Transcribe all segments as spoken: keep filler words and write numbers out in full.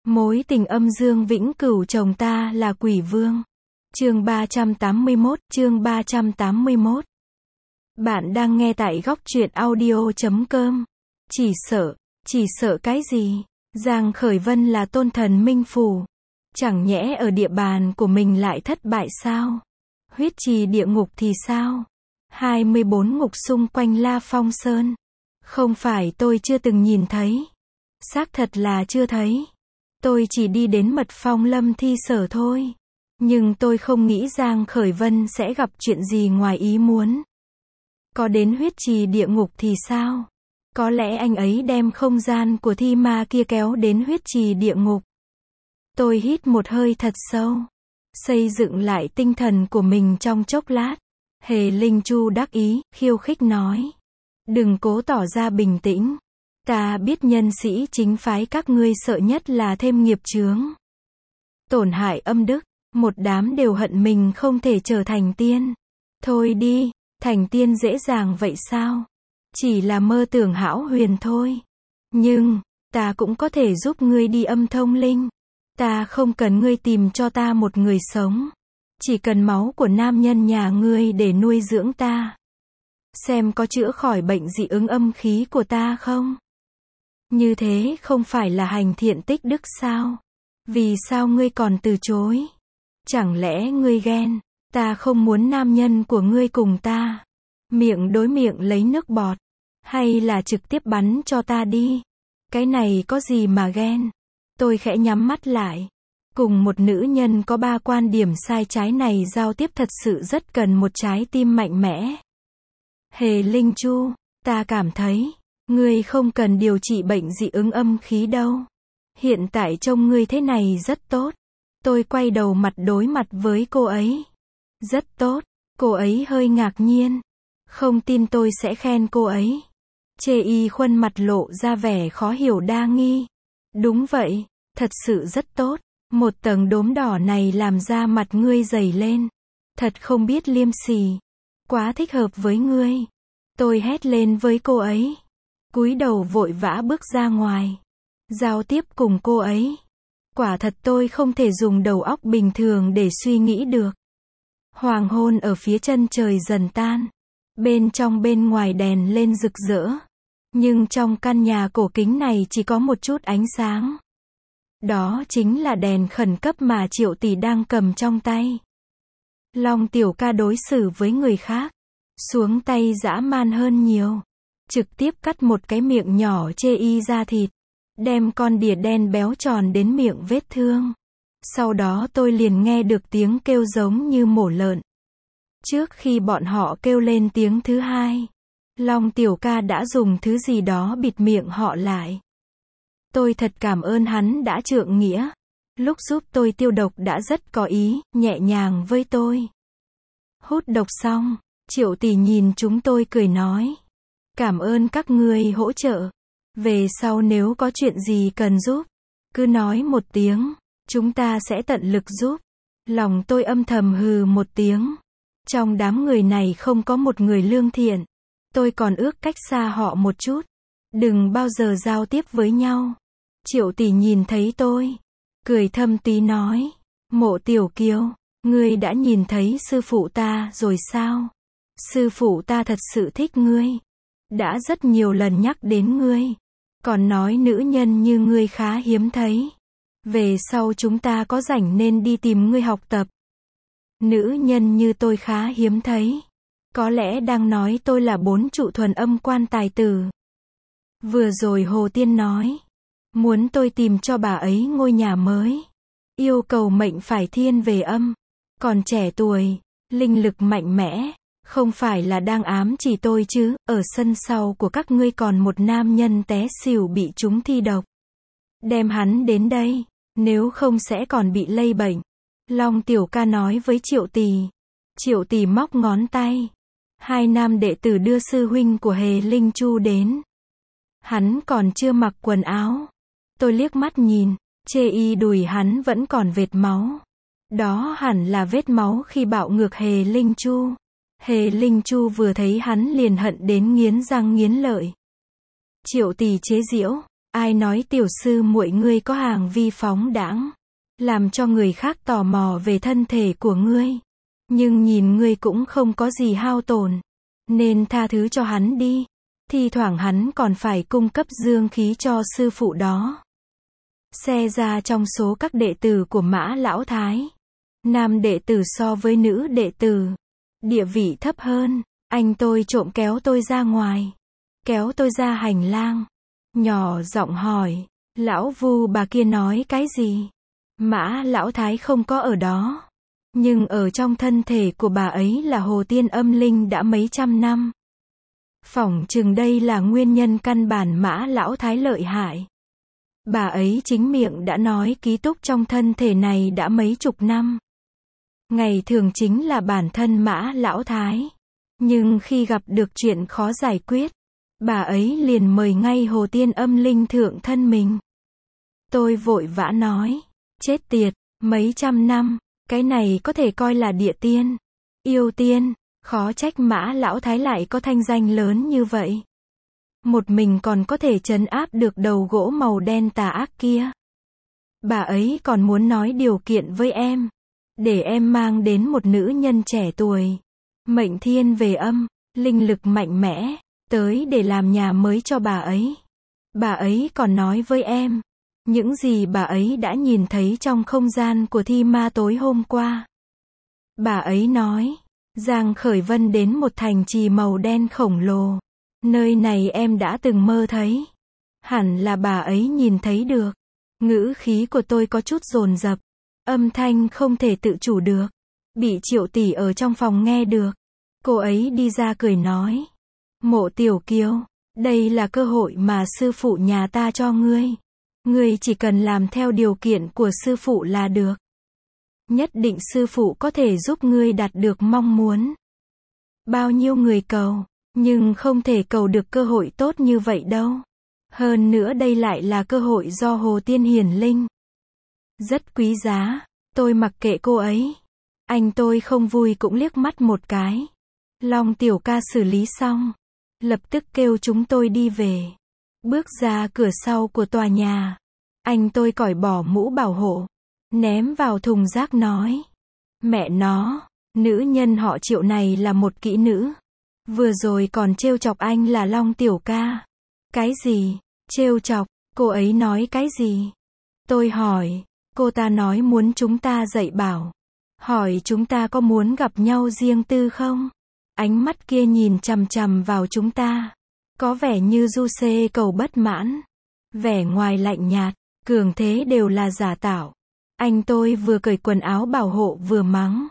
Mối tình âm dương vĩnh cửu chồng ta là quỷ vương. Chương ba trăm tám mươi mốt, chương ba trăm tám mươi mốt. Bạn đang nghe tại góc truyện audio chấm com. Chỉ sợ, chỉ sợ cái gì? Giang Khởi Vân là tôn thần minh phủ. Chẳng nhẽ ở địa bàn của mình lại thất bại sao? Huyết trì địa ngục thì sao? hai mươi bốn ngục xung quanh La Phong Sơn. Không phải tôi chưa từng nhìn thấy. Xác thật là chưa thấy. Tôi chỉ đi đến Mật Phong Lâm Thi Sở thôi. Nhưng tôi không nghĩ Giang Khởi Vân sẽ gặp chuyện gì ngoài ý muốn. Có đến huyết trì địa ngục thì sao? Có lẽ anh ấy đem không gian của thi ma kia kéo đến huyết trì địa ngục. Tôi hít một hơi thật sâu. Xây dựng lại tinh thần của mình trong chốc lát. Hề Linh Chu đắc ý, khiêu khích nói. Đừng cố tỏ ra bình tĩnh. Ta biết nhân sĩ chính phái các ngươi sợ nhất là thêm nghiệp chướng. Tổn hại âm đức, một đám đều hận mình không thể trở thành tiên. Thôi đi, thành tiên dễ dàng vậy sao? Chỉ là mơ tưởng hão huyền thôi. Nhưng, ta cũng có thể giúp ngươi đi âm thông linh. Ta không cần ngươi tìm cho ta một người sống. Chỉ cần máu của nam nhân nhà ngươi để nuôi dưỡng ta. Xem có chữa khỏi bệnh dị ứng âm khí của ta không? Như thế không phải là hành thiện tích đức sao? Vì sao ngươi còn từ chối? Chẳng lẽ ngươi ghen? Ta không muốn nam nhân của ngươi cùng ta. Miệng đối miệng lấy nước bọt. Hay là trực tiếp bắn cho ta đi? Cái này có gì mà ghen? Tôi khẽ nhắm mắt lại. Cùng một nữ nhân có ba quan điểm sai trái này giao tiếp thật sự rất cần một trái tim mạnh mẽ. Hề Linh Chu, ta cảm thấy, ngươi không cần điều trị bệnh dị ứng âm khí đâu. Hiện tại trông ngươi thế này rất tốt. Tôi quay đầu mặt đối mặt với cô ấy. Rất tốt, cô ấy hơi ngạc nhiên. Không tin tôi sẽ khen cô ấy. Chê Y Khuân mặt lộ ra vẻ khó hiểu đa nghi. Đúng vậy, thật sự rất tốt. Một tầng đốm đỏ này làm da mặt ngươi dày lên. Thật không biết liêm sỉ. Quá thích hợp với ngươi. Tôi hét lên với cô ấy. Cúi đầu vội vã bước ra ngoài. Giao tiếp cùng cô ấy. Quả thật tôi không thể dùng đầu óc bình thường để suy nghĩ được. Hoàng hôn ở phía chân trời dần tan. Bên trong bên ngoài đèn lên rực rỡ. Nhưng trong căn nhà cổ kính này chỉ có một chút ánh sáng. Đó chính là đèn khẩn cấp mà Triệu Tỷ đang cầm trong tay. Long Tiểu Ca đối xử với người khác. Xuống tay dã man hơn nhiều. Trực tiếp cắt một cái miệng nhỏ chê y ra thịt. Đem con đỉa đen béo tròn đến miệng vết thương. Sau đó tôi liền nghe được tiếng kêu giống như mổ lợn. Trước khi bọn họ kêu lên tiếng thứ hai, Long Tiểu Ca đã dùng thứ gì đó bịt miệng họ lại. Tôi thật cảm ơn hắn đã trượng nghĩa. Lúc giúp tôi tiêu độc đã rất có ý, nhẹ nhàng với tôi. Hút độc xong, Triệu Tỷ nhìn chúng tôi cười nói. Cảm ơn các ngươi hỗ trợ. Về sau nếu có chuyện gì cần giúp, cứ nói một tiếng, chúng ta sẽ tận lực giúp. Lòng tôi âm thầm hừ một tiếng. Trong đám người này không có một người lương thiện. Tôi còn ước cách xa họ một chút. Đừng bao giờ giao tiếp với nhau. Triệu Tỷ nhìn thấy tôi, cười thâm tí nói. Mộ Tiểu Kiều, ngươi đã nhìn thấy sư phụ ta rồi sao? Sư phụ ta thật sự thích ngươi. Đã rất nhiều lần nhắc đến ngươi. Còn nói nữ nhân như ngươi khá hiếm thấy. Về sau chúng ta có rảnh nên đi tìm ngươi học tập. Nữ nhân như tôi khá hiếm thấy. Có lẽ đang nói tôi là bốn trụ thuần âm quan tài tử. Vừa rồi Hồ Tiên nói. Muốn tôi tìm cho bà ấy ngôi nhà mới. Yêu cầu mệnh phải thiên về âm. Còn trẻ tuổi, linh lực mạnh mẽ. Không phải là đang ám chỉ tôi chứ. Ở sân sau của các ngươi còn một nam nhân té xỉu bị trúng thi độc. Đem hắn đến đây. Nếu không sẽ còn bị lây bệnh. Long Tiểu Ca nói với Triệu Tỷ. Triệu Tỷ móc ngón tay. Hai nam đệ tử đưa sư huynh của Hề Linh Chu đến. Hắn còn chưa mặc quần áo. Tôi liếc mắt nhìn. Chê y đùi hắn vẫn còn vệt máu. Đó hẳn là vết máu khi bạo ngược Hề Linh Chu. Hề Linh Chu vừa thấy hắn liền hận đến nghiến răng nghiến lợi. Triệu Tỷ chế giễu. Ai nói tiểu sư muội ngươi có hàng vi phóng đãng, làm cho người khác tò mò về thân thể của ngươi. Nhưng nhìn ngươi cũng không có gì hao tổn, nên tha thứ cho hắn đi. Thi thoảng hắn còn phải cung cấp dương khí cho sư phụ đó. Xe ra trong số các đệ tử của Mã Lão Thái, nam đệ tử so với nữ đệ tử, địa vị thấp hơn. Anh tôi trộm kéo tôi ra ngoài, kéo tôi ra hành lang, nhỏ giọng hỏi, lão Vu bà kia nói cái gì? Mã Lão Thái không có ở đó, nhưng ở trong thân thể của bà ấy là hồ tiên âm linh đã mấy trăm năm. Phỏng chừng đây là nguyên nhân căn bản Mã Lão Thái lợi hại. Bà ấy chính miệng đã nói ký túc trong thân thể này đã mấy chục năm. Ngày thường chính là bản thân Mã Lão Thái. Nhưng khi gặp được chuyện khó giải quyết, bà ấy liền mời ngay hồ tiên âm linh thượng thân mình. Tôi vội vã nói, chết tiệt, mấy trăm năm, cái này có thể coi là địa tiên, yêu tiên, khó trách Mã Lão Thái lại có thanh danh lớn như vậy. Một mình còn có thể trấn áp được đầu gỗ màu đen tà ác kia. Bà ấy còn muốn nói điều kiện với em, để em mang đến một nữ nhân trẻ tuổi, mệnh thiên về âm, linh lực mạnh mẽ, tới để làm nhà mới cho bà ấy. Bà ấy còn nói với em, những gì bà ấy đã nhìn thấy trong không gian của thi ma tối hôm qua. Bà ấy nói, Giang Khởi Vân đến một thành trì màu đen khổng lồ. Nơi này em đã từng mơ thấy. Hẳn là bà ấy nhìn thấy được. Ngữ khí của tôi có chút dồn dập. Âm thanh không thể tự chủ được. Bị Triệu tỷ ở trong phòng nghe được. Cô ấy đi ra cười nói. Mộ Tiểu Kiều, đây là cơ hội mà sư phụ nhà ta cho ngươi. Ngươi chỉ cần làm theo điều kiện của sư phụ là được. Nhất định sư phụ có thể giúp ngươi đạt được mong muốn. Bao nhiêu người cầu, nhưng không thể cầu được cơ hội tốt như vậy đâu. Hơn nữa đây lại là cơ hội do Hồ Tiên hiển linh. Rất quý giá, tôi mặc kệ cô ấy. Anh tôi không vui cũng liếc mắt một cái. Long tiểu ca xử lý xong, lập tức kêu chúng tôi đi về. Bước ra cửa sau của tòa nhà, anh tôi cởi bỏ mũ bảo hộ, ném vào thùng rác nói. Mẹ nó, nữ nhân họ Triệu này là một kỹ nữ. Vừa rồi còn trêu chọc anh là Long tiểu ca. Cái gì? Trêu chọc? Cô ấy nói cái gì? Tôi hỏi. Cô ta nói muốn chúng ta dạy bảo. Hỏi chúng ta có muốn gặp nhau riêng tư không? Ánh mắt kia nhìn chằm chằm vào chúng ta. Có vẻ như du xê cầu bất mãn. Vẻ ngoài lạnh nhạt, cường thế đều là giả tạo. Anh tôi vừa cởi quần áo bảo hộ vừa mắng.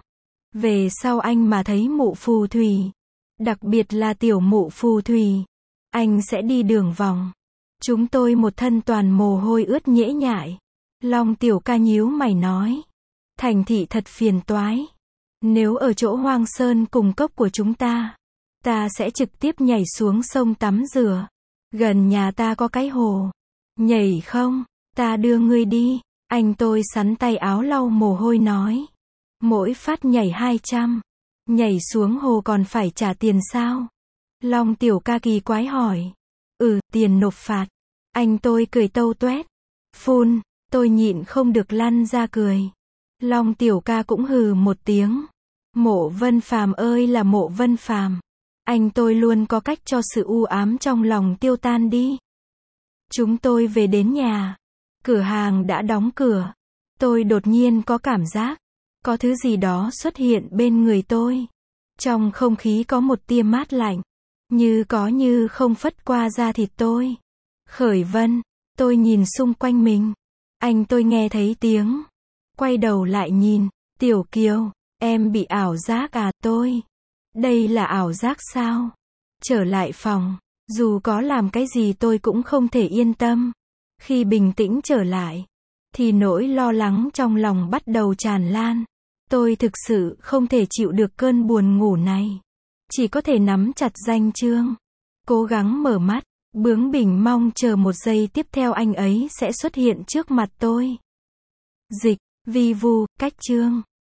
Về sau anh mà thấy mụ phù thủy, đặc biệt là tiểu mụ phù thủy, anh sẽ đi đường vòng. Chúng tôi một thân toàn mồ hôi ướt nhễ nhại. Long tiểu ca nhíu mày nói. Thành thị thật phiền toái. Nếu ở chỗ hoang sơn cùng cốc của chúng ta, ta sẽ trực tiếp nhảy xuống sông tắm rửa. Gần nhà ta có cái hồ. Nhảy không? Ta đưa ngươi đi. Anh tôi sắn tay áo lau mồ hôi nói. Mỗi phát nhảy hai trăm. Nhảy xuống hồ còn phải trả tiền sao? Long tiểu ca kỳ quái hỏi. Ừ, tiền nộp phạt. Anh tôi cười tâu tuét. Phun, tôi nhịn không được lăn ra cười. Long tiểu ca cũng hừ một tiếng. Mộ Vân Phàm ơi là Mộ Vân Phàm. Anh tôi luôn có cách cho sự u ám trong lòng tiêu tan đi. Chúng tôi về đến nhà. Cửa hàng đã đóng cửa. Tôi đột nhiên có cảm giác, có thứ gì đó xuất hiện bên người tôi. Trong không khí có một tia mát lạnh, như có như không phất qua da thịt tôi. Khởi Vân, tôi nhìn xung quanh mình. Anh tôi nghe thấy tiếng. Quay đầu lại nhìn, Tiểu Kiều, em bị ảo giác à? Tôi, đây là ảo giác sao? Trở lại phòng, dù có làm cái gì tôi cũng không thể yên tâm. Khi bình tĩnh trở lại, thì nỗi lo lắng trong lòng bắt đầu tràn lan. Tôi thực sự không thể chịu được cơn buồn ngủ này. Chỉ có thể nắm chặt danh chương. Cố gắng mở mắt, bướng bỉnh mong chờ một giây tiếp theo anh ấy sẽ xuất hiện trước mặt tôi. Dịch, vi vu, cách chương.